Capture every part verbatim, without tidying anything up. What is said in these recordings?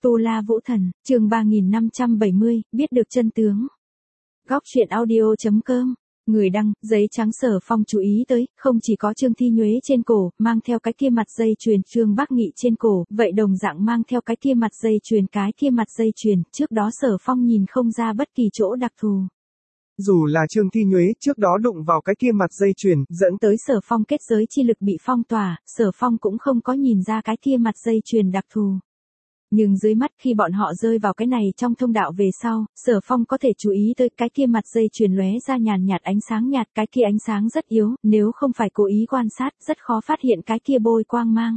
Tu La Vũ Thần, chương ba nghìn năm trăm bảy mươi, biết được chân tướng. Góc truyện audio chấm com. Người đăng, giấy trắng Sở Phong chú ý tới, không chỉ có Trương Thi Nhuế trên cổ, mang theo cái kia mặt dây chuyền Trương Bắc Nghị trên cổ, vậy đồng dạng mang theo cái kia mặt dây chuyền cái kia mặt dây chuyền, trước đó Sở Phong nhìn không ra bất kỳ chỗ đặc thù. Dù là Trương Thi Nhuế trước đó đụng vào cái kia mặt dây chuyền, dẫn tới Sở Phong kết giới chi lực bị phong tỏa, Sở Phong cũng không có nhìn ra cái kia mặt dây chuyền đặc thù. Nhưng dưới mắt khi bọn họ rơi vào cái này trong thông đạo về sau, Sở Phong có thể chú ý tới cái kia mặt dây chuyền lóe ra nhàn nhạt ánh sáng nhạt, cái kia ánh sáng rất yếu, nếu không phải cố ý quan sát, rất khó phát hiện cái kia bôi quang mang.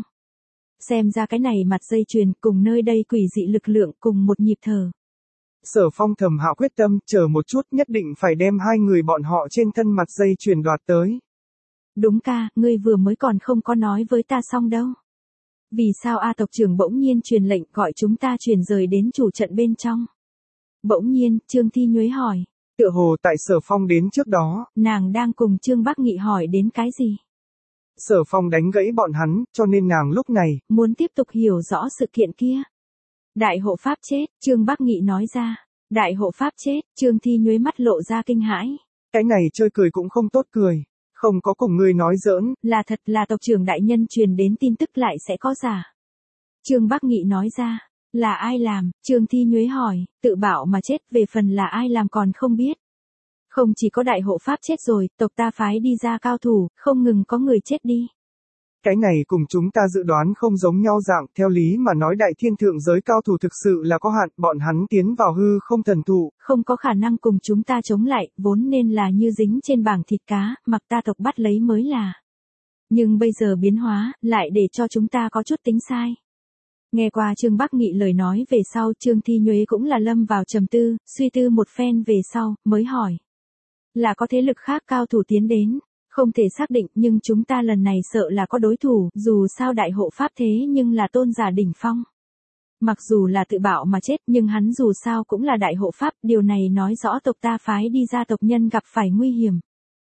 Xem ra cái này mặt dây chuyền cùng nơi đây quỷ dị lực lượng cùng một nhịp thở. Sở Phong thầm hạ quyết tâm, chờ một chút nhất định phải đem hai người bọn họ trên thân mặt dây chuyền đoạt tới. Đúng ca, ngươi vừa mới còn không có nói với ta xong đâu. Vì sao A tộc trưởng bỗng nhiên truyền lệnh gọi chúng ta chuyển rời đến chủ trận bên trong? Bỗng nhiên, Trương Thi Nhuế hỏi. Tựa hồ tại Sở Phong đến trước đó, nàng đang cùng Trương Bắc Nghị hỏi đến cái gì? Sở Phong đánh gãy bọn hắn, cho nên nàng lúc này, muốn tiếp tục hiểu rõ sự kiện kia. Đại hộ pháp chết, Trương Bắc Nghị nói ra. Đại hộ pháp chết, Trương Thi Nhuế mắt lộ ra kinh hãi. Cái này chơi cười cũng không tốt cười. Không có cùng ngươi nói giỡn. Là thật, là tộc trưởng đại nhân truyền đến tin tức lại sẽ có giả. Trương Bắc Nghị nói ra. Là ai làm? Trương Thi Nhuế hỏi. Tự bảo mà chết, về phần là ai làm còn không biết. Không chỉ có đại hộ pháp chết rồi, tộc ta phái đi ra cao thủ, không ngừng có người chết đi. Cái này cùng chúng ta dự đoán không giống nhau dạng, theo lý mà nói đại thiên thượng giới cao thủ thực sự là có hạn, bọn hắn tiến vào hư không thần thụ. Không có khả năng cùng chúng ta chống lại, vốn nên là như dính trên bảng thịt cá, mặc ta tộc bắt lấy mới là. Nhưng bây giờ biến hóa, lại để cho chúng ta có chút tính sai. Nghe qua Trương Bắc Nghị lời nói về sau, Trương Thi Nhuế cũng là lâm vào trầm tư, suy tư một phen về sau, mới hỏi. Là có thế lực khác cao thủ tiến đến. Không thể xác định, nhưng chúng ta lần này sợ là có đối thủ, dù sao đại hộ pháp thế nhưng là tôn giả đỉnh phong. Mặc dù là tự bạo mà chết, nhưng hắn dù sao cũng là đại hộ pháp, điều này nói rõ tộc ta phái đi ra tộc nhân gặp phải nguy hiểm.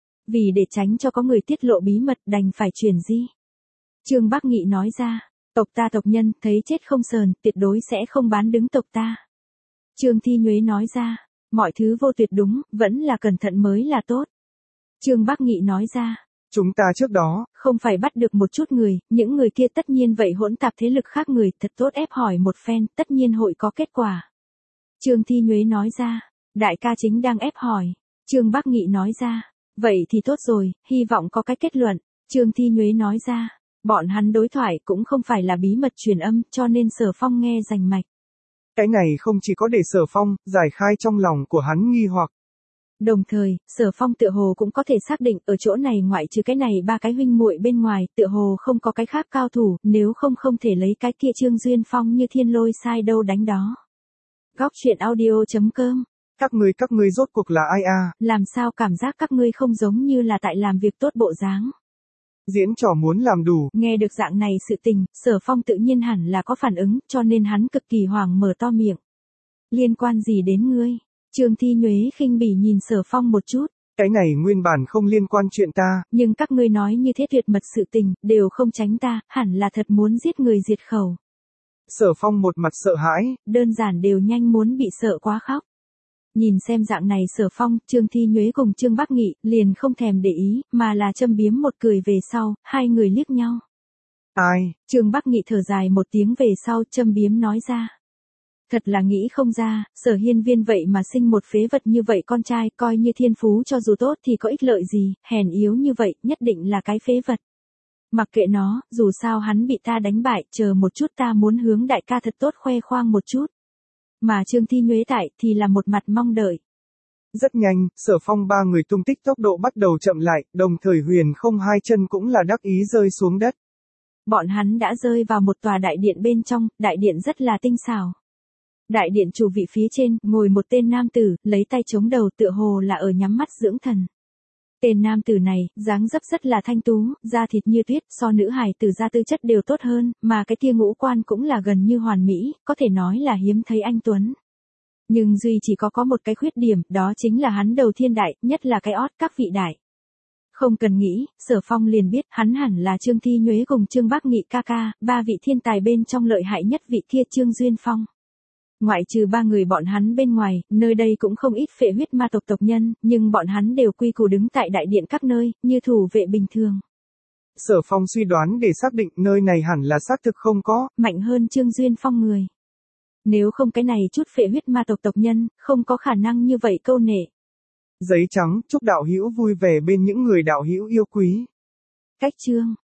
Vì để tránh cho có người tiết lộ bí mật đành phải truyền di. Trương Bắc Nghị nói ra, tộc ta tộc nhân thấy chết không sờn, tuyệt đối sẽ không bán đứng tộc ta. Trương Thi Nhuế nói ra, mọi thứ vô tuyệt đúng, vẫn là cẩn thận mới là tốt. Trương Bắc Nghị nói ra, chúng ta trước đó, không phải bắt được một chút người, những người kia tất nhiên vậy hỗn tạp thế lực khác người, thật tốt ép hỏi một phen, tất nhiên hội có kết quả. Trương Thi Nhuế nói ra, đại ca chính đang ép hỏi. Trương Bắc Nghị nói ra, vậy thì tốt rồi, hy vọng có cái kết luận. Trương Thi Nhuế nói ra, bọn hắn đối thoại cũng không phải là bí mật truyền âm, cho nên Sở Phong nghe rành mạch. Cái này không chỉ có để Sở Phong giải khai trong lòng của hắn nghi hoặc. Đồng thời, Sở Phong tựa hồ cũng có thể xác định ở chỗ này ngoại trừ cái này ba cái huynh muội bên ngoài, tựa hồ không có cái khác cao thủ, nếu không không thể lấy cái kia Trương Duyên Phong như thiên lôi sai đâu đánh đó. Góc truyện audio chấm com. Các ngươi các ngươi rốt cuộc là ai a? Làm sao cảm giác các ngươi không giống như là tại làm việc tốt bộ dáng? Diễn trò muốn làm đủ. Nghe được dạng này sự tình, Sở Phong tự nhiên hẳn là có phản ứng, cho nên hắn cực kỳ hoảng mở to miệng. Liên quan gì đến ngươi? Trương Thi Nhuế khinh bỉ nhìn Sở Phong một chút. Cái này nguyên bản không liên quan chuyện ta. Nhưng các ngươi nói như thế tuyệt mật sự tình, đều không tránh ta, hẳn là thật muốn giết người diệt khẩu. Sở Phong một mặt sợ hãi. Đơn giản đều nhanh muốn bị sợ quá khóc. Nhìn xem dạng này Sở Phong, Trương Thi Nhuế cùng Trương Bắc Nghị, liền không thèm để ý, mà là châm biếm một cười về sau, hai người liếc nhau. Ai? Trương Bắc Nghị thở dài một tiếng về sau, châm biếm nói ra. Thật là nghĩ không ra, Sở Hiên Viên vậy mà sinh một phế vật như vậy con trai, coi như thiên phú cho dù tốt thì có ích lợi gì, hèn yếu như vậy, nhất định là cái phế vật. Mặc kệ nó, dù sao hắn bị ta đánh bại, chờ một chút ta muốn hướng đại ca thật tốt khoe khoang một chút. Mà Trương Thi Nhuế tại thì là một mặt mong đợi. Rất nhanh, Sở Phong ba người tung tích tốc độ bắt đầu chậm lại, đồng thời huyền không hai chân cũng là đắc ý rơi xuống đất. Bọn hắn đã rơi vào một tòa đại điện bên trong, đại điện rất là tinh xảo. Đại điện chủ vị phía trên, ngồi một tên nam tử, lấy tay chống đầu tựa hồ là ở nhắm mắt dưỡng thần. Tên nam tử này, dáng dấp rất là thanh tú, da thịt như tuyết, so nữ hài tử da tư chất đều tốt hơn, mà cái kia ngũ quan cũng là gần như hoàn mỹ, có thể nói là hiếm thấy anh tuấn. Nhưng duy chỉ có có một cái khuyết điểm, đó chính là hắn đầu thiên đại, nhất là cái ót các vị đại. Không cần nghĩ, Sở Phong liền biết, hắn hẳn là Trương Thi Nhuế cùng Trương Bắc Nghị ca ca, ba vị thiên tài bên trong lợi hại nhất vị kia Trương Duyên Phong. Ngoại trừ ba người bọn hắn bên ngoài, nơi đây cũng không ít phệ huyết ma tộc tộc nhân, nhưng bọn hắn đều quy củ đứng tại đại điện các nơi, như thủ vệ bình thường. Sở Phong suy đoán để xác định nơi này hẳn là xác thực không có mạnh hơn Trương Duyên Phong người. Nếu không cái này chút phệ huyết ma tộc tộc nhân, không có khả năng như vậy câu nệ. Giấy trắng, chúc đạo hữu vui vẻ bên những người đạo hữu yêu quý. Cách chương